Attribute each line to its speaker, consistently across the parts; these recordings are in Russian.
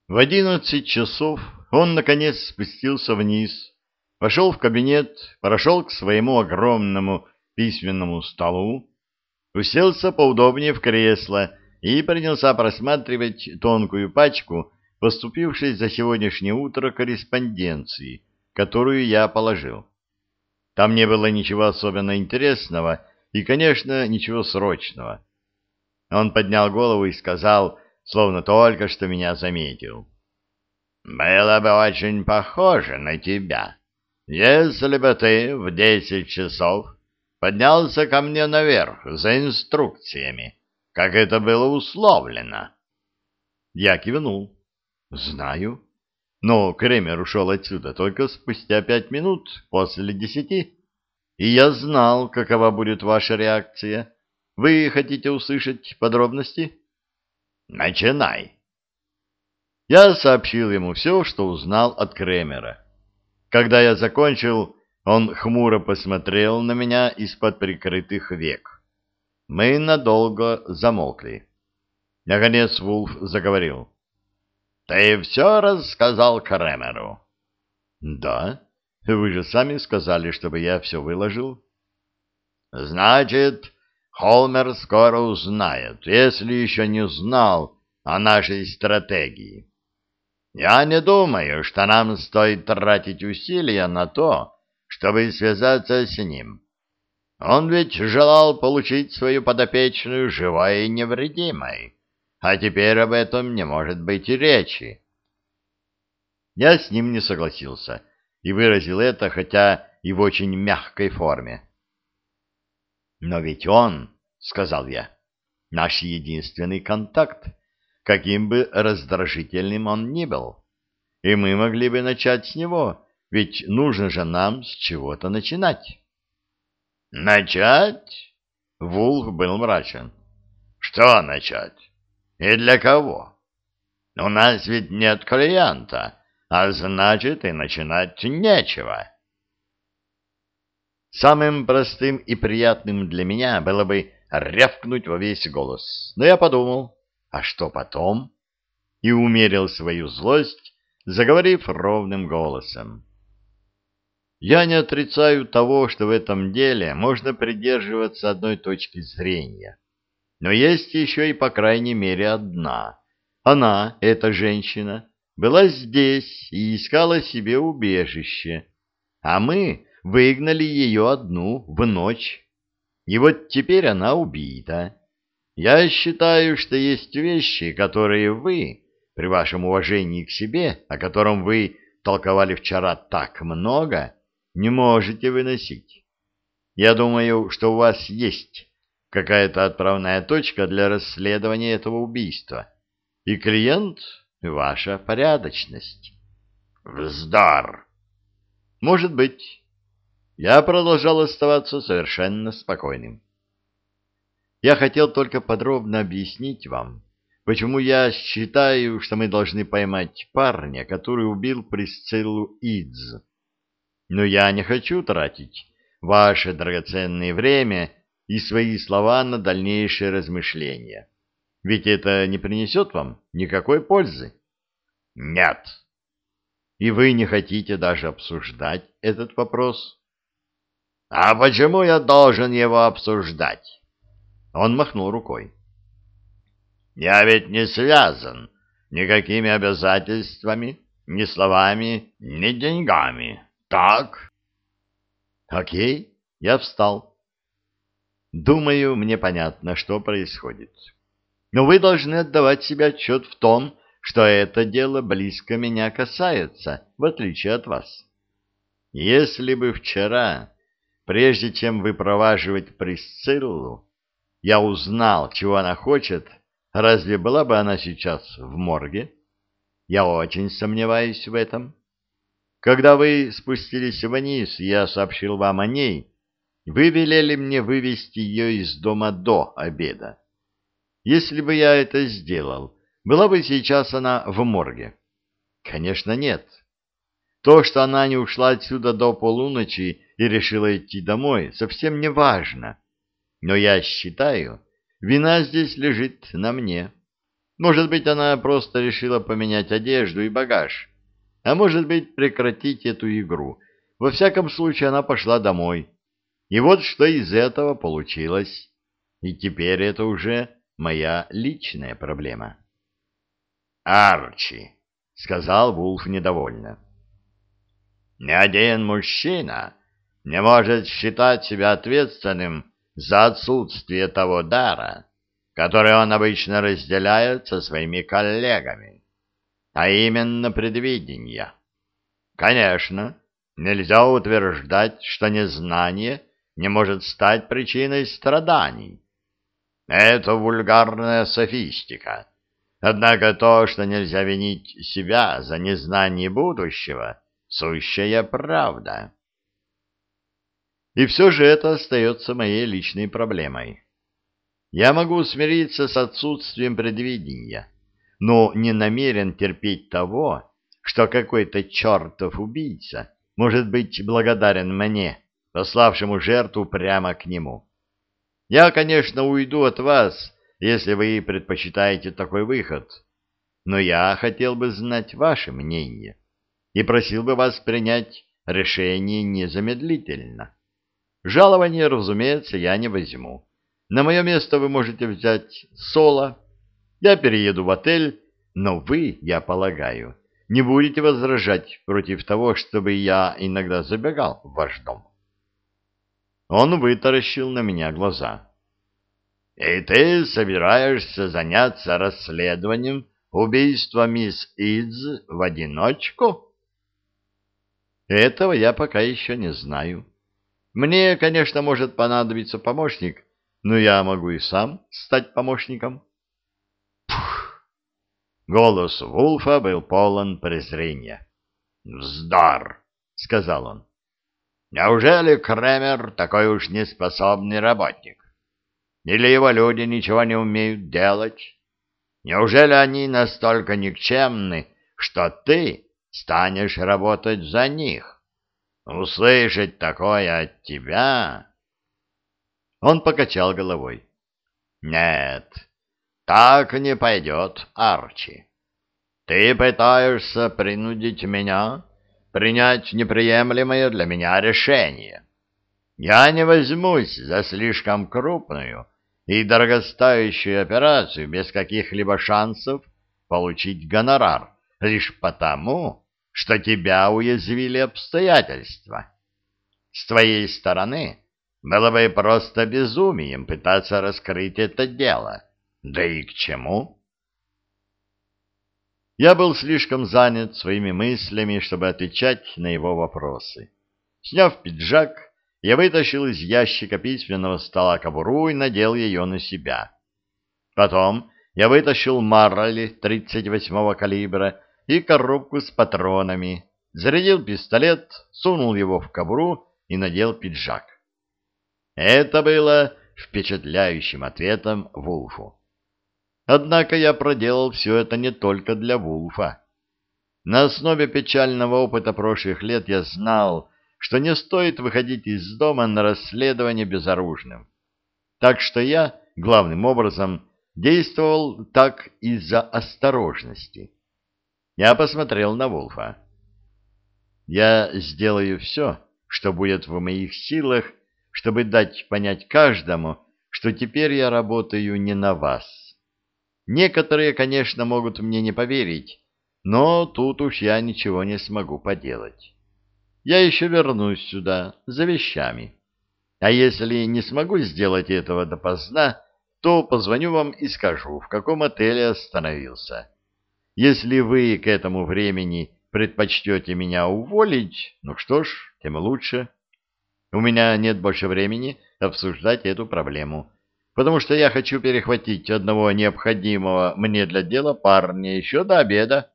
Speaker 1: В 11 часов он, наконец, спустился вниз, пошел в кабинет, прошел к своему огромному письменному столу, уселся поудобнее в кресло и принялся просматривать тонкую пачку поступившей за сегодняшнее утро корреспонденции, которую я положил. Там не было ничего особенно интересного и, конечно, ничего срочного. Он поднял голову и сказал, словно только что меня заметил: «Было бы очень похоже на тебя, если бы ты в 10 часов поднялся ко мне наверх за инструкциями, как это было условлено». Я кивнул. «Знаю. Но Кремер ушел отсюда только спустя 5 минут после 10, и я знал, какова будет ваша реакция. Вы хотите услышать подробности?» «Начинай». Я сообщил ему все, что узнал от Кремера. Когда я закончил, он хмуро посмотрел на меня из-под прикрытых век. Мы надолго замолкли. Наконец Вулф заговорил. «Ты все рассказал Кремеру?» «Да. Вы же сами сказали, чтобы я все выложил». «Значит, Холмер скоро узнает, если еще не знал о нашей стратегии. Я не думаю, что нам стоит тратить усилия на то, чтобы связаться с ним. Он ведь желал получить свою подопечную живой и невредимой, а теперь об этом не может быть и речи». Я с ним не согласился и выразил это, хотя и в очень мягкой форме. «Но ведь он, — сказал я, — наш единственный контакт, каким бы раздражительным он ни был, и мы могли бы начать с него, ведь нужно же нам с чего-то начинать». «Начать?» — Вулф был мрачен. «Что начать? И для кого? У нас ведь нет клиента, а значит, и начинать нечего». Самым простым и приятным для меня было бы рявкнуть во весь голос. Но я подумал, а что потом? И умерил свою злость, заговорив ровным голосом. Я не отрицаю того, что в этом деле можно придерживаться одной точки зрения. Но есть еще и по крайней мере одна. Она, эта женщина, была здесь и искала себе убежище, а мы выгнали ее одну в ночь. И вот теперь она убита. Я считаю, что есть вещи, которые вы, при вашем уважении к себе, о котором вы толковали вчера так много, не можете выносить. Я думаю, что у вас есть какая-то отправная точка для расследования этого убийства. И клиент — ваша порядочность. Вздор! Может быть. Я продолжал оставаться совершенно спокойным. Я хотел только подробно объяснить вам, почему я считаю, что мы должны поймать парня, который убил Присциллу Идз. Но я не хочу тратить ваше драгоценное время и свои слова на дальнейшие размышления. Ведь это не принесет вам никакой пользы. Нет. И вы не хотите даже обсуждать этот вопрос? А почему я должен его обсуждать? Он махнул рукой. Я ведь не связан никакими обязательствами, ни словами, ни деньгами. Так? Окей, я встал. Думаю, мне понятно, что происходит. Но вы должны отдавать себе отчет в том, что это дело близко меня касается, в отличие от вас. Если бы вчера, прежде чем выпроваживать Присциллу, я узнал, чего она хочет, разве была бы она сейчас в морге? Я очень сомневаюсь в этом. Когда вы спустились вниз, я сообщил вам о ней, вы велели мне вывести ее из дома до обеда. Если бы я это сделал, была бы сейчас она в морге? Конечно, нет. То, что она не ушла отсюда до полуночи и решила идти домой, совсем не важно. Но я считаю, вина здесь лежит на мне. Может быть, она просто решила поменять одежду и багаж, а может быть, прекратить эту игру. Во всяком случае, она пошла домой. И вот что из этого получилось. И теперь это уже моя личная проблема. «Арчи», — сказал Вулф недовольно, — «ни один мужчина не может считать себя ответственным за отсутствие того дара, который он обычно разделяет со своими коллегами, а именно предвидение. Конечно, нельзя утверждать, что незнание не может стать причиной страданий. Это вульгарная софистика. Однако то, что нельзя винить себя за незнание будущего, сущая правда. И все же это остается моей личной проблемой. Я могу смириться с отсутствием предвидения, но не намерен терпеть того, что какой-то чертов убийца может быть благодарен мне, пославшему жертву прямо к нему. Я, конечно, уйду от вас, если вы предпочитаете такой выход, но я хотел бы знать ваше мнение и просил бы вас принять решение незамедлительно. Жалование, разумеется, я не возьму. На мое место вы можете взять Соло. Я перееду в отель, но вы, я полагаю, не будете возражать против того, чтобы я иногда забегал в ваш дом. Он вытаращил на меня глаза. «И ты собираешься заняться расследованием убийства мисс Идз в одиночку?» «Этого я пока еще не знаю. Мне, конечно, может понадобиться помощник, но я могу и сам стать помощником». Голос Вулфа был полон презрения. «Вздор!» — сказал он. «Неужели Кремер такой уж неспособный работник? Или его люди ничего не умеют делать? Неужели они настолько никчемны, что ты станешь работать за них? Услышать такое от тебя?» Он покачал головой. «Нет, так не пойдет, Арчи. Ты пытаешься принудить меня принять неприемлемое для меня решение. Я не возьмусь за слишком крупную и дорогостоящую операцию без каких-либо шансов получить гонорар, лишь потому, что тебя уязвили обстоятельства. С твоей стороны было бы просто безумием пытаться раскрыть это дело. Да и к чему? Я был слишком занят своими мыслями, чтобы отвечать на его вопросы. Сняв пиджак, я вытащил из ящика письменного стола кобуру и надел ее на себя. Потом я вытащил Маррелли 38-го калибра и коробку с патронами, зарядил пистолет, сунул его в кобуру и надел пиджак. Это было впечатляющим ответом Вулфу. Однако я проделал все это не только для Вулфа. На основе печального опыта прошлых лет я знал, что не стоит выходить из дома на расследование безоружным. Так что я, главным образом, действовал так из-за осторожности. Я посмотрел на Вулфа. Я сделаю все, что будет в моих силах, чтобы дать понять каждому, что теперь я работаю не на вас. Некоторые, конечно, могут мне не поверить, но тут уж я ничего не смогу поделать. Я еще вернусь сюда за вещами. А если не смогу сделать этого допоздна, то позвоню вам и скажу, в каком отеле остановился. Если вы к этому времени предпочтете меня уволить, ну что ж, тем лучше. У меня нет больше времени обсуждать эту проблему, потому что я хочу перехватить одного необходимого мне для дела парня еще до обеда.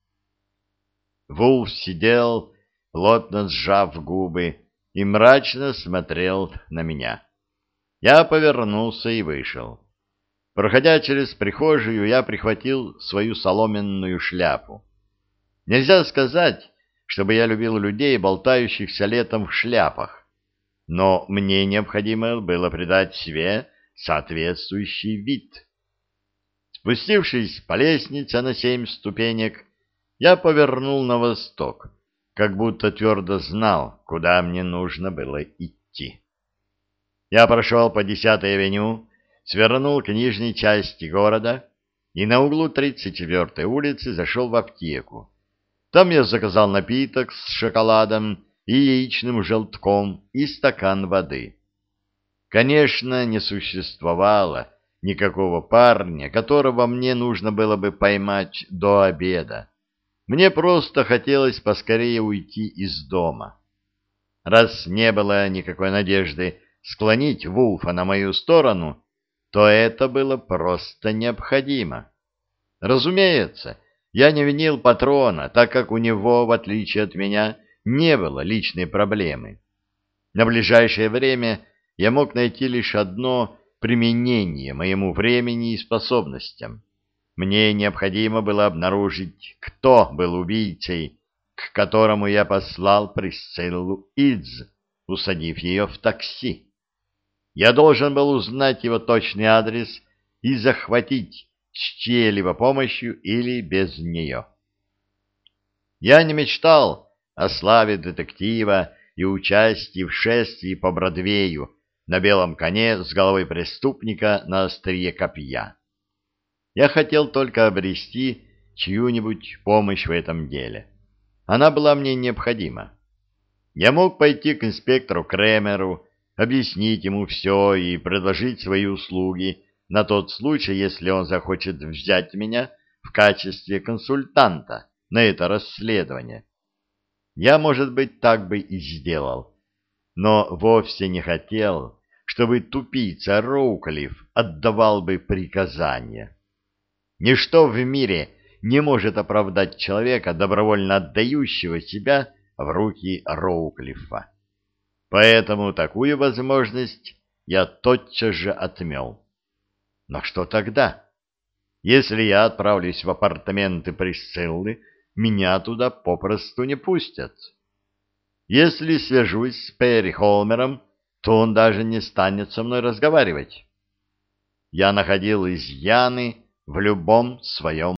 Speaker 1: Вулф сидел, плотно сжав губы, и мрачно смотрел на меня. Я повернулся и вышел. Проходя через прихожую, я прихватил свою соломенную шляпу. Нельзя сказать, чтобы я любил людей, болтающихся летом в шляпах, но мне необходимо было придать себе соответствующий вид. Спустившись по лестнице на 7 ступенек, я повернул на восток, как будто твердо знал, куда мне нужно было идти. Я прошел по 10-й авеню, свернул к нижней части города и на углу 34-й улицы зашел в аптеку. Там я заказал напиток с шоколадом и яичным желтком и стакан воды. Конечно, не существовало никакого парня, которого мне нужно было бы поймать до обеда. Мне просто хотелось поскорее уйти из дома. Раз не было никакой надежды склонить Вулфа на мою сторону, то это было просто необходимо. Разумеется, я не винил патрона, так как у него, в отличие от меня, не было личной проблемы. На ближайшее время я мог найти лишь одно применение моему времени и способностям. Мне необходимо было обнаружить, кто был убийцей, к которому я послал Присциллу Идз, усадив ее в такси. Я должен был узнать его точный адрес и захватить с чьей-либо помощью или без нее. Я не мечтал о славе детектива и участии в шествии по Бродвею на белом коне с головой преступника на острие копья. Я хотел только обрести чью-нибудь помощь в этом деле. Она была мне необходима. Я мог пойти к инспектору Кремеру, объяснить ему все и предложить свои услуги на тот случай, если он захочет взять меня в качестве консультанта на это расследование. Я, может быть, так бы и сделал, но вовсе не хотел, чтобы тупица Роуклифф отдавал бы приказания. Ничто в мире не может оправдать человека, добровольно отдающего себя в руки Роуклиффа. Поэтому такую возможность я тотчас же отмел. Но что тогда? Если я отправлюсь в апартаменты Присциллы, меня туда попросту не пустят. Если свяжусь с Перри Холмером, то он даже не станет со мной разговаривать. Я находил изъяны в любом своем